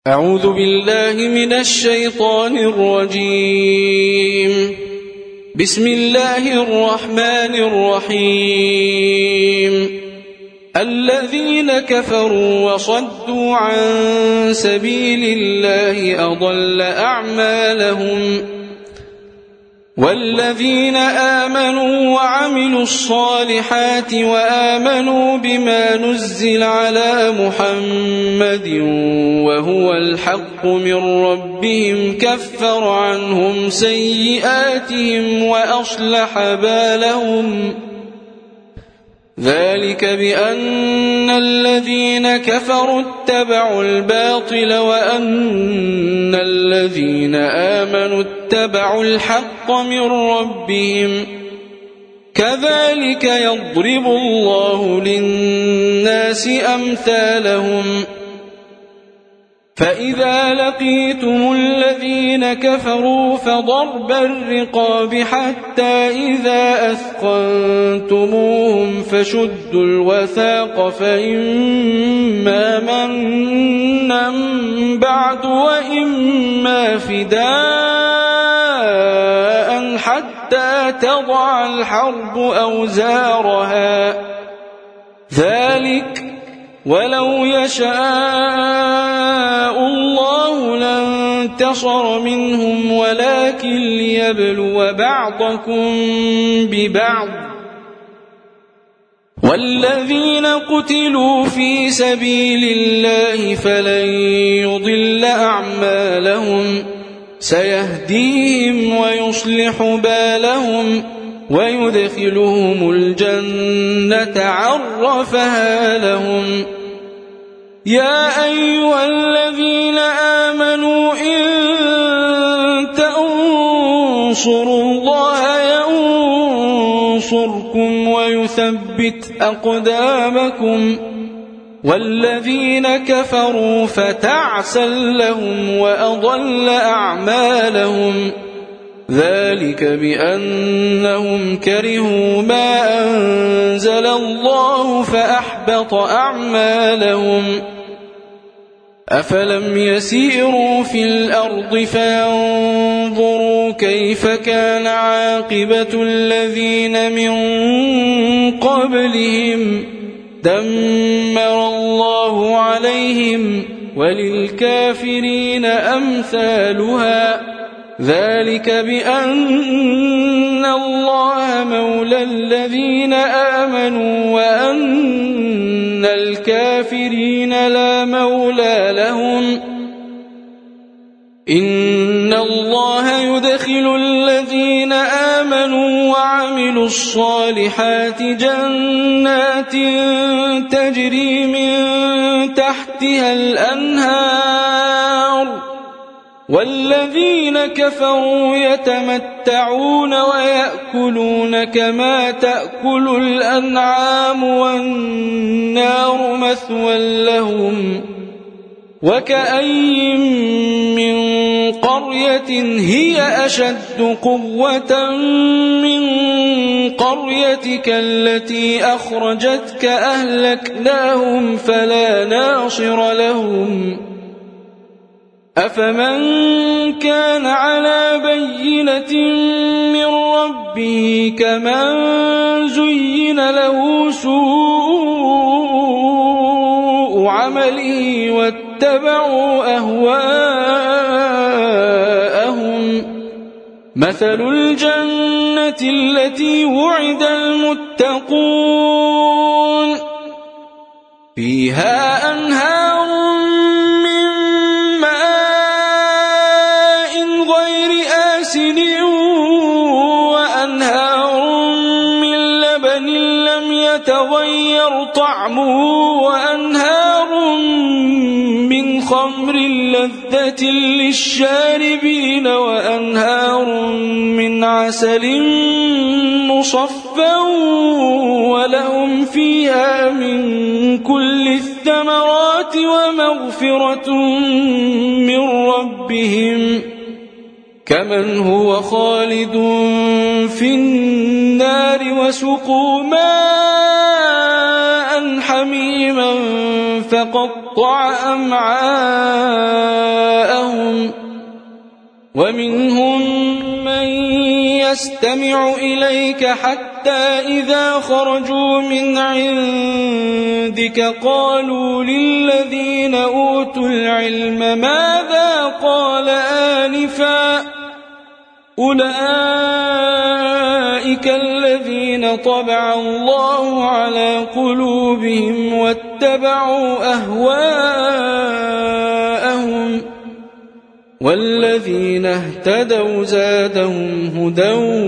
أعوذ بالله من الشيطان الرجيم. بسم الله الرحمن الرحيم. الذين كفروا وصدوا عن سبيل الله أضل أعمالهم، والذين آمنوا وعملوا الصالحات وآمنوا بما نزل على محمد وهو الحق من ربهم كفر عنهم سيئاتهم وأصلح بالهم. ذلك بأن الذين كفروا اتبعوا الباطل وأن الذين آمنوا اتبعوا الحق من ربهم. كذلك يضرب الله للناس أمثالهم. فإذا لقيتم الذين كفروا فضرب الرقاب حتى إذا أثخنتموهم فشدوا الوثاق، فإما منا بعد وإما فداء حتى تضع الحرب أوزارها. ذلك ولو يشاء الله لانتصر منهم ولكن ليبلو بعضكم ببعض. والذين قتلوا في سبيل الله فلن يضل أعمالهم، سيهديهم ويصلح بالهم ويدخلهم الجنة عرفها لهم. يا أيها الذين آمنوا إن تنصروا الله ينصركم ويثبت أقدامكم. والذين كفروا فتعسا لهم وأضل أعمالهم. ذلك بأنهم كرهوا ما أنزل الله فأحبط أعمالهم. أفلم يسيروا في الأرض فينظروا كيف كان عاقبة الذين من قبلهم، دمر الله عليهم وللكافرين أمثالها. ذلك بأن الله مولى الذين آمنوا وأن الكافرين لا مولى لهم. إن الله يدخل الذين آمنوا وعملوا الصالحات جنات تجري من تحتها الأنهار، والذين كفروا يتمتعون ويأكلون كما تأكل الأنعام والنار مثوى لهم. وكأين من قرية هي أشد قوة من قريتك التي أخرجتك أهلكناهم فلا ناصر لهم. أفمن كان على بينة من ربه كمن زين له سوء عمله واتبعوا أهواءهم. مثل الجنة التي وعد المتقون فيها أنهار وأنهار من لبن لم يتغير طعمه وأنهار من خمر لذة للشاربين وأنهار من عسل مصفى ولهم فيها من كل الثمرات ومغفرة من ربهم، كمن هو خالد في النار وسقوا ماء حميما فقطع أمعاءهم. ومنهم من يستمع إليك حتى إذا خرجوا من عندك قالوا للذين أوتوا العلم ماذا قال آنفا أولئك الذين طبع الله على قلوبهم واتبعوا أهواءهم والذين اهتدوا زادهم هدى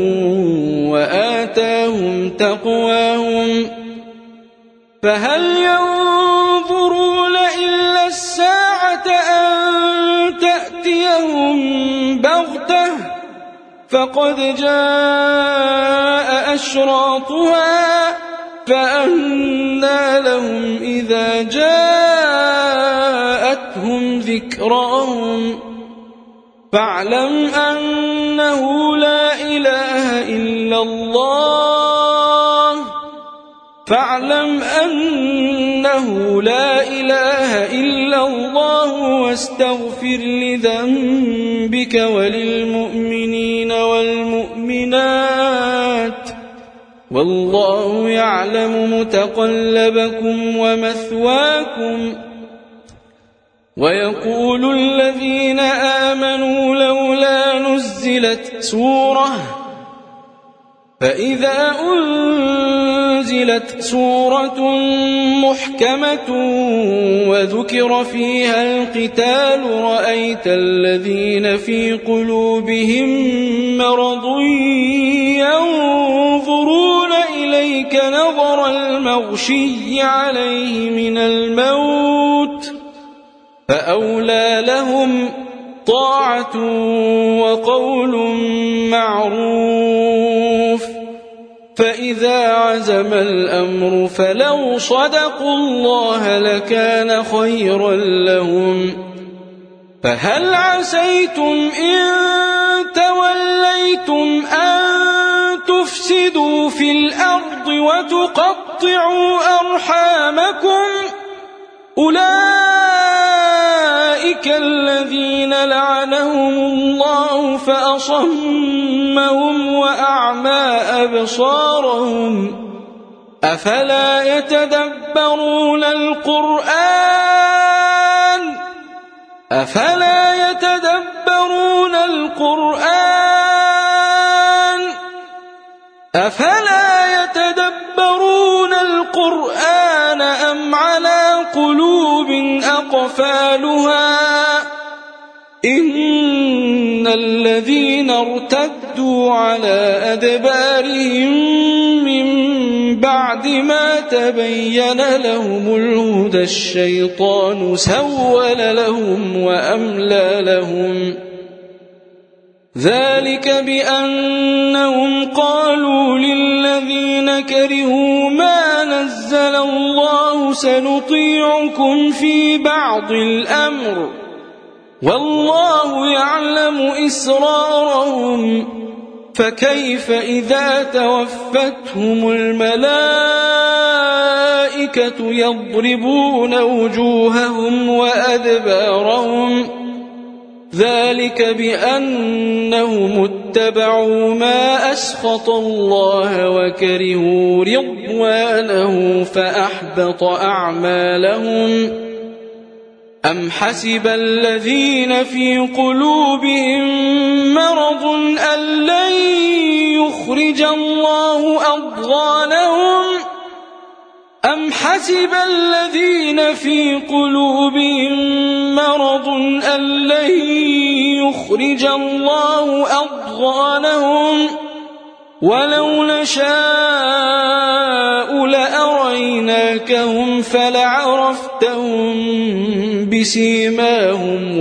وآتاهم تقواهم فهل ينظرون إلا الساعة أن تأتيهم بغتة فقد جاء أشراطها فأنى لهم إذا جاءتهم ذكراهم فاعلم أنه لا إله إلا الله واستغفر لذنبك وللمؤمنين والمؤمنات والله يعلم متقلبكم ومثواكم ويقول الذين آمنوا لولا نزلت سورة فإذا أنزلت سورة محكمة وذكر فيها القتال رأيت الذين في قلوبهم مرض ينظرون إليك نظر المغشي عليه من الموت فأولى لهم طاعة وقول معروف فإذا عزم الأمر فلو صدقوا الله لكان خيرا لهم فهل عسيتم إن توليتم أن تفسدوا في الأرض وتقطعوا أرحامكم أولئك الذين لعنهم الله فأصمهم وأعمى أبصارهم أفلا يتدبرون القرآن أم على قلوب أقفالها إن الذين ارتدوا على أدبارهم من بعد ما تبين لهم الهدى الشيطان سول لهم وأملى لهم ذلك بأنهم قالوا للذين كرهوا ما نزل الله سنطيعكم في بعض الأمر والله يعلم إسرارهم فكيف إذا توفتهم الملائكة يضربون وجوههم وأدبارهم ذلك بأنهم اتبعوا ما أسخط الله وكرهوا رضوانه فأحبط أعمالهم أم حسب الذين في قلوبهم مرض أن لن يخرج الله أضغانهم ولو نشاء لأريناكهم فلعرفتهم بسيماهم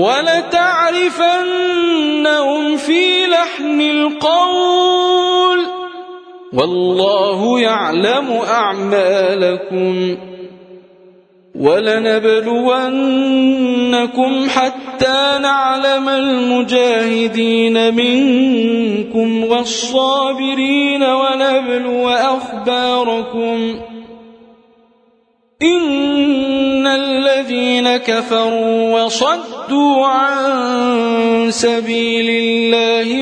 ولتعرفنهم في لحن القول والله يعلم أعمالكم ولنبلونكم حتى نعلم المجاهدين منكم والصابرين ونبلو أخباركم إن الذين كفروا وصدوا عن سبيل الله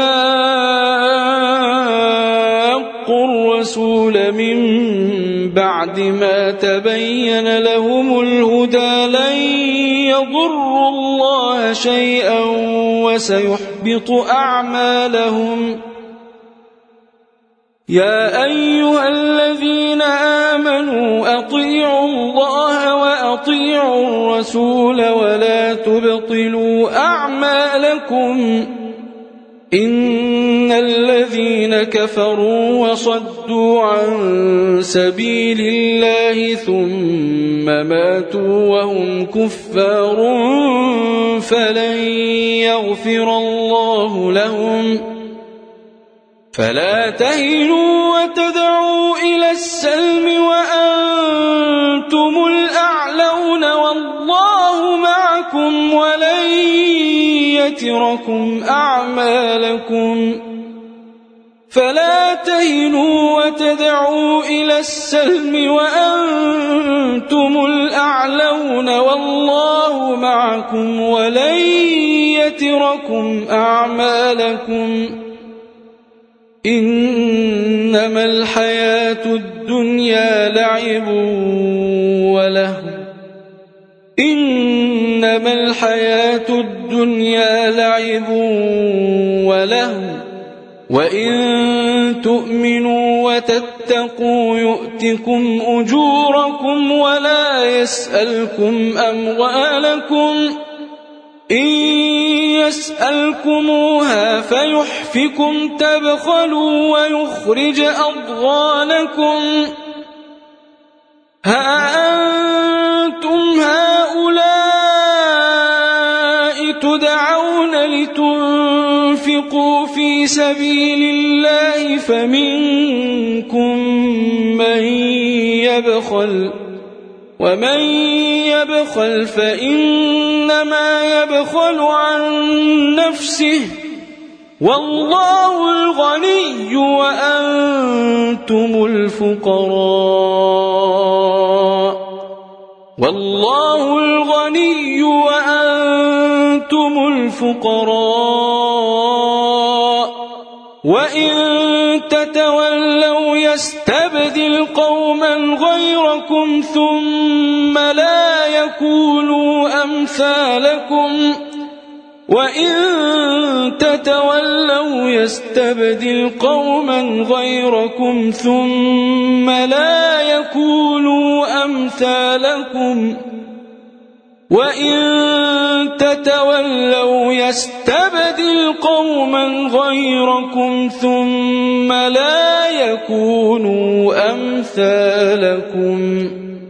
وشاقوا الرسول من بعد ما تبين لهم الهدى لن يضروا الله شيئا وسيحبط أعمالهم. يا أيها الذين آمنوا أطيعوا الله وأطيعوا الرسول ولا تبطلوا أعمالكم. إن الذين كفروا وصدوا عن سبيل الله ثم ماتوا وهم كفار فلن يغفر الله لهم. فلا تهنوا وتدعوا إلى السلم وأنتم الأعلون والله معكم ولن يتركم أعمالكم. فلا تهنوا وتدعوا إلى السلم وأنتم الأعلون والله معكم ولن يتركم أعمالكم. إنما الحياة الدنيا لعب ولهو. إنما الحياة الدنيا لعب ولهو وإن تؤمنوا وتتقوا يؤتكم أجوركم ولا يسألكم أموالكم. إن يسألكموها فيحفكم تبخلوا ويخرج أضغانكم. ها أنتم هؤلاء تدعون لتنفقوا في سبيل الله فمنكم من يبخل ومن يبخل فإنما يبخل عن نفسه والله الغني وأنتم الفقراء. والله الغني وأنتم الفقراء. وإن تتولوا يستبدل قوما غيركم ثم لا يكونوا أمثالكم. وإن تتولوا يستبدل قوما غيركم ثم لا يكونوا أمثالكم. وإن تتولوا يستبدل قوما غيركم ثم لا يكونوا أمثالكم.